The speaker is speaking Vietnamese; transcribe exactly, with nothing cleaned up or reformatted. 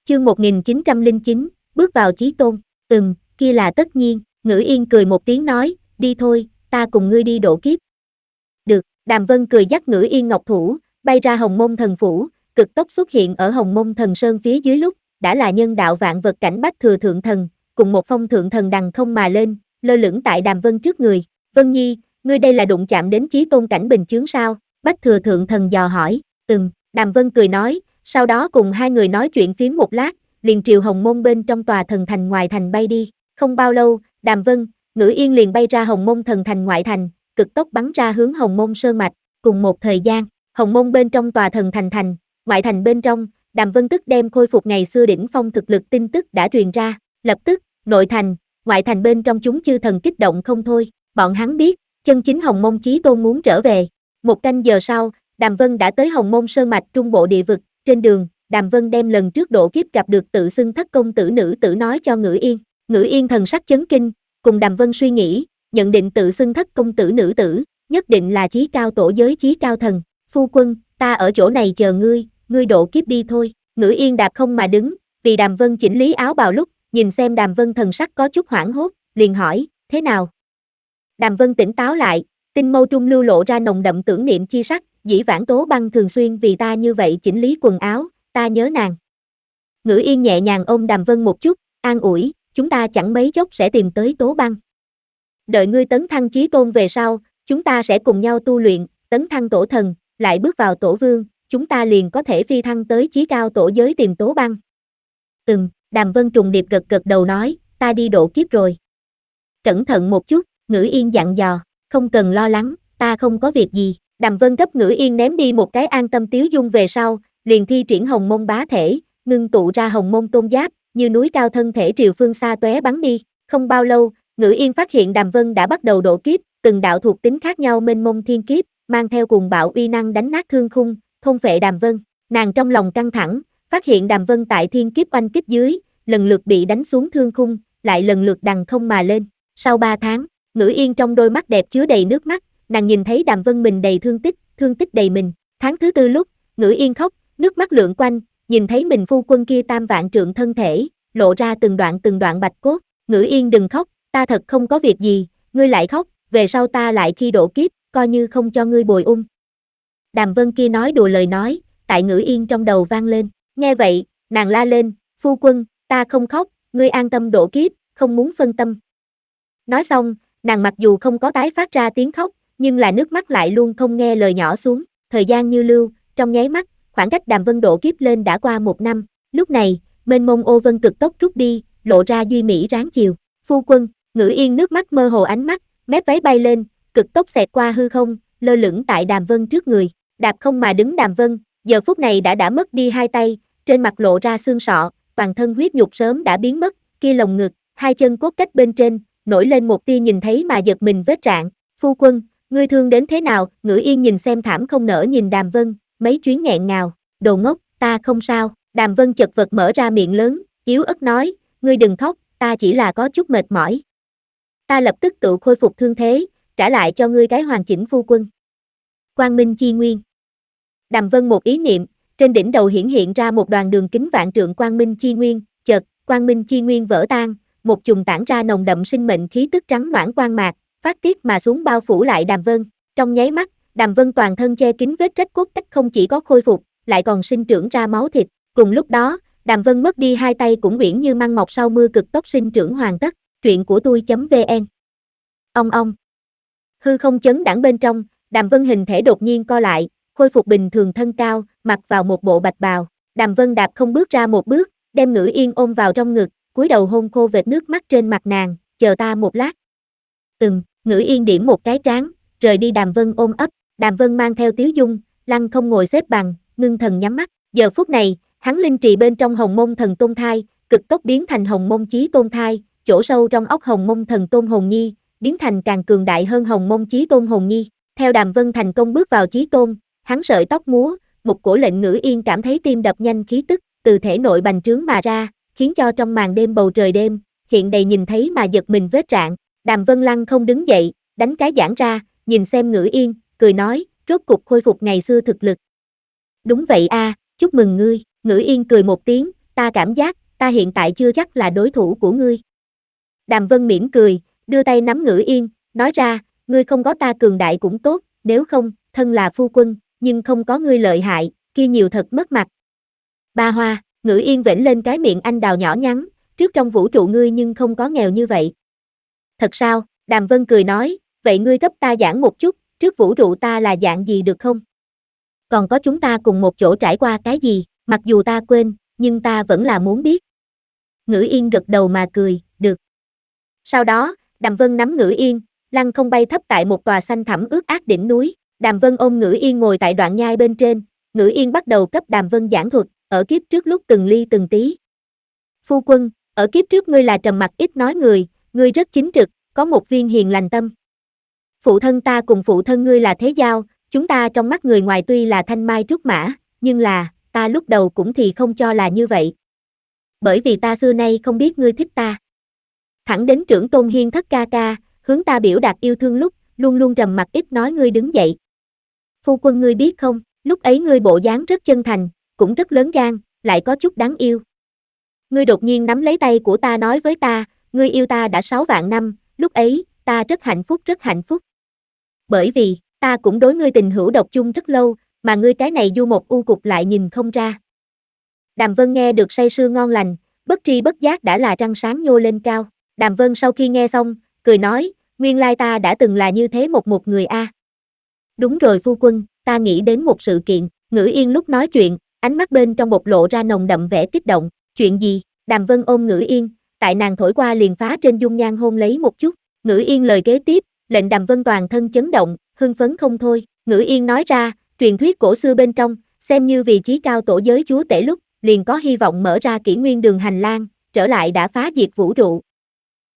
Chương một nghìn chín trăm lẻ chín, bước vào chí tôn. Ừm, kia là tất nhiên, Ngữ Yên cười một tiếng nói, đi thôi, ta cùng ngươi đi độ kiếp. Được, Đàm Vân cười dắt Ngữ Yên ngọc thủ, bay ra Hồng Môn Thần Phủ, cực tốc xuất hiện ở Hồng Môn Thần Sơn phía dưới lúc, đã là nhân đạo vạn vật cảnh Bách Thừa Thượng Thần, cùng một phong thượng thần đằng không mà lên, lơ lửng tại Đàm Vân trước người. Vân Nhi, ngươi đây là đụng chạm đến chí tôn cảnh bình chướng sao? Bách Thừa Thượng Thần dò hỏi. Ừm, Đàm Vân cười nói, sau đó cùng hai người nói chuyện phiếm một lát, liền triều Hồng Môn bên trong tòa thần thành ngoài thành bay đi. Không bao lâu, Đàm Vân, Ngữ Yên liền bay ra Hồng Môn thần thành ngoại thành, cực tốc bắn ra hướng Hồng Môn Sơn Mạch. Cùng một thời gian, Hồng Môn bên trong tòa thần thành thành, ngoại thành bên trong, Đàm Vân tức đem khôi phục ngày xưa đỉnh phong thực lực tin tức đã truyền ra, lập tức, nội thành, ngoại thành bên trong chúng chư thần kích động không thôi, bọn hắn biết, chân chính Hồng Môn chí tôn muốn trở về. Một canh giờ sau, Đàm Vân đã tới Hồng Môn Sơn Mạch trung bộ địa vực, trên đường, Đàm Vân đem lần trước độ kiếp gặp được tự xưng thất công tử nữ tử nói cho Ngữ Yên. Ngữ Yên thần sắc chấn kinh, cùng Đàm Vân suy nghĩ, nhận định tự xưng thất công tử nữ tử, nhất định là chí cao tổ giới chí cao thần. Phu quân, ta ở chỗ này chờ ngươi, ngươi độ kiếp đi thôi. Ngữ Yên đạp không mà đứng, vì Đàm Vân chỉnh lý áo bào lúc, nhìn xem Đàm Vân thần sắc có chút hoảng hốt, liền hỏi, thế nào? Đàm Vân tỉnh táo lại, tinh mâu trung lưu lộ ra nồng đậm tưởng niệm chi sắc, dĩ vãng Tố Băng thường xuyên vì ta như vậy chỉnh lý quần áo, ta nhớ nàng. Ngữ Yên nhẹ nhàng ôm Đàm Vân một chút, an ủi, chúng ta chẳng mấy chốc sẽ tìm tới Tố Băng. Đợi ngươi tấn thăng chí tôn về sau, chúng ta sẽ cùng nhau tu luyện, tấn thăng tổ thần, lại bước vào tổ vương, chúng ta liền có thể phi thăng tới chí cao tổ giới tìm Tố Băng. Ừm, Đàm Vân trùng điệp gật gật đầu nói, ta đi độ kiếp rồi. Cẩn thận một chút, Ngữ Yên dặn dò, không cần lo lắng, ta không có việc gì. Đàm Vân cấp Ngữ Yên ném đi một cái an tâm tiếu dung về sau, liền thi triển Hồng Môn bá thể, ngưng tụ ra Hồng Môn tôn giáp, như núi cao thân thể triều phương xa tóe bắn đi. Không bao lâu, Ngữ Yên phát hiện Đàm Vân đã bắt đầu độ kiếp, từng đạo thuộc tính khác nhau mênh mông thiên kiếp, mang theo cuồng bạo uy năng đánh nát thương khung, thôn phệ Đàm Vân. Nàng trong lòng căng thẳng, phát hiện Đàm Vân tại thiên kiếp oanh kích dưới, lần lượt bị đánh xuống thương khung, lại lần lượt đằng không mà lên. Sau ba tháng, Ngữ Yên trong đôi mắt đẹp chứa đầy nước mắt, nàng nhìn thấy Đàm Vân mình đầy thương tích, thương tích đầy mình. Tháng thứ tư lúc, Ngữ Yên khóc, nước mắt lượn quanh, nhìn thấy mình phu quân kia tam vạn trượng thân thể, lộ ra từng đoạn từng đoạn bạch cốt. Ngữ Yên đừng khóc, ta thật không có việc gì, ngươi lại khóc, về sau ta lại khi độ kiếp, coi như không cho ngươi bồi ung. Đàm Vân kia nói đùa lời nói, tại Ngữ Yên trong đầu vang lên. Nghe vậy, nàng la lên, phu quân, ta không khóc, ngươi an tâm độ kiếp, không muốn phân tâm. Nói xong, nàng mặc dù không có tái phát ra tiếng khóc, nhưng là nước mắt lại luôn không nghe lời nhỏ xuống. Thời gian như lưu, trong nháy mắt, khoảng cách Đàm Vân độ kiếp lên đã qua một năm. Lúc này, mênh mông ô vân cực tốc rút đi, lộ ra duy mỹ ráng chiều. Phu quân, Ngữ Yên nước mắt mơ hồ ánh mắt, mép váy bay lên, cực tốc xẹt qua hư không, lơ lửng tại Đàm Vân trước người. Đạp không mà đứng Đàm Vân, giờ phút này đã đã mất đi hai tay, trên mặt lộ ra xương sọ, toàn thân huyết nhục sớm đã biến mất, kia lồng ngực, hai chân cốt cách bên trên, nổi lên một tia nhìn thấy mà giật mình vết rạn. Phu quân, ngươi thương đến thế nào? Ngữ Yên nhìn xem thảm không nỡ nhìn Đàm Vân, mấy chuyến nghẹn ngào, đồ ngốc, ta không sao. Đàm Vân chật vật mở ra miệng lớn, yếu ớt nói, ngươi đừng khóc, ta chỉ là có chút mệt mỏi. Ta lập tức tự khôi phục thương thế, trả lại cho ngươi cái hoàn chỉnh phu quân. Quang Minh Chi Nguyên. Đàm Vân một ý niệm, trên đỉnh đầu hiển hiện ra một đoàn đường kính vạn trượng Quang Minh Chi Nguyên, chợt, Quang Minh Chi Nguyên vỡ tan, một chùm tản ra nồng đậm sinh mệnh khí tức trắng noãn quang mạc, phát tiết mà xuống bao phủ lại Đàm Vân. Trong nháy mắt, Đàm Vân toàn thân che kín vết rách cốt cách không chỉ có khôi phục, lại còn sinh trưởng ra máu thịt. Cùng lúc đó, Đàm Vân mất đi hai tay cũng uyển như măng mọc sau mưa cực tốc sinh trưởng hoàn tất. Truyện của tôi.vn. Ông ông. Hư không chấn đãng bên trong, Đàm Vân hình thể đột nhiên co lại, khôi phục bình thường thân cao, mặc vào một bộ bạch bào. Đàm Vân đạp không bước ra một bước, đem Ngữ Yên ôm vào trong ngực, cúi đầu hôn khô vệt nước mắt trên mặt nàng, chờ ta một lát. Ừm, Ngữ Yên điểm một cái trán, rời đi Đàm Vân ôm ấp. Đàm Vân mang theo tiếu dung, lăng không ngồi xếp bằng, ngưng thần nhắm mắt. Giờ phút này, hắn linh trì bên trong Hồng Môn Thần Tôn Thai, cực tốc biến thành Hồng Môn Chí Tôn Thai, chỗ sâu trong óc Hồng Môn Thần Tôn Hồn Nhi, biến thành càng cường đại hơn Hồng Môn Chí Tôn Hồn Nhi. Theo Đàm Vân thành công bước vào Chí Tôn, hắn sợi tóc múa, một cổ lệnh Ngữ Yên cảm thấy tim đập nhanh khí tức, từ thể nội bành trướng mà ra, khiến cho trong màn đêm bầu trời đêm, hiện đầy nhìn thấy mà giật mình vết rạn. Đàm Vân lăng không đứng dậy, đánh cái giãn ra, nhìn xem Ngữ Yên, cười nói, rốt cục khôi phục ngày xưa thực lực. Đúng vậy a, chúc mừng ngươi. Ngữ Yên cười một tiếng, ta cảm giác, ta hiện tại chưa chắc là đối thủ của ngươi. Đàm Vân mỉm cười, đưa tay nắm Ngữ Yên, nói ra, ngươi không có ta cường đại cũng tốt, nếu không, thân là phu quân, nhưng không có ngươi lợi hại, kia nhiều thật mất mặt. Ba Hoa, Ngữ Yên vểnh lên cái miệng anh đào nhỏ nhắn, trước trong vũ trụ ngươi nhưng không có nghèo như vậy. Thật sao? Đàm Vân cười nói, vậy ngươi cấp ta giảng một chút, trước vũ trụ ta là dạng gì được không? Còn có chúng ta cùng một chỗ trải qua cái gì, mặc dù ta quên, nhưng ta vẫn là muốn biết. Ngữ Yên gật đầu mà cười, được. Sau đó, Đàm Vân nắm Ngữ Yên, lăng không bay thấp tại một tòa xanh thẳm ướt át đỉnh núi. Đàm Vân ôm Ngữ Yên ngồi tại đoạn nhai bên trên, Ngữ Yên bắt đầu cấp Đàm Vân giảng thuật, ở kiếp trước lúc từng ly từng tí. Phu quân, ở kiếp trước ngươi là trầm mặc ít nói người, ngươi rất chính trực, có một viên hiền lành tâm. Phụ thân ta cùng phụ thân ngươi là thế giao, chúng ta trong mắt người ngoài tuy là thanh mai trúc mã, nhưng là, ta lúc đầu cũng thì không cho là như vậy. Bởi vì ta xưa nay không biết ngươi thích ta. Thẳng đến trưởng tôn hiên thất ca ca, hướng ta biểu đạt yêu thương lúc, luôn luôn trầm mặc ít nói ngươi đứng dậy. Phu quân ngươi biết không, lúc ấy ngươi bộ dáng rất chân thành, cũng rất lớn gan, lại có chút đáng yêu. Ngươi đột nhiên nắm lấy tay của ta nói với ta, ngươi yêu ta đã sáu vạn năm, lúc ấy, ta rất hạnh phúc rất hạnh phúc. Bởi vì, ta cũng đối ngươi tình hữu độc chung rất lâu, mà ngươi cái này du một u cục lại nhìn không ra. Đàm Vân nghe được say sưa ngon lành, bất tri bất giác đã là trăng sáng nhô lên cao. Đàm Vân sau khi nghe xong, cười nói, nguyên lai ta đã từng là như thế một một người a. Đúng rồi phu quân, ta nghĩ đến một sự kiện. Ngữ Yên lúc nói chuyện, ánh mắt bên trong bộc lộ ra nồng đậm vẻ kích động. Chuyện gì? Đàm Vân ôm Ngữ Yên, tại nàng thổi qua liền phá trên dung nhan hôn lấy một chút. Ngữ Yên lời kế tiếp, lệnh Đàm Vân toàn thân chấn động, hưng phấn không thôi. Ngữ Yên nói ra, truyền thuyết cổ xưa bên trong, xem như vì chí cao tổ giới chúa tể lúc, liền có hy vọng mở ra kỷ nguyên đường hành lang, trở lại đã phá diệt vũ trụ.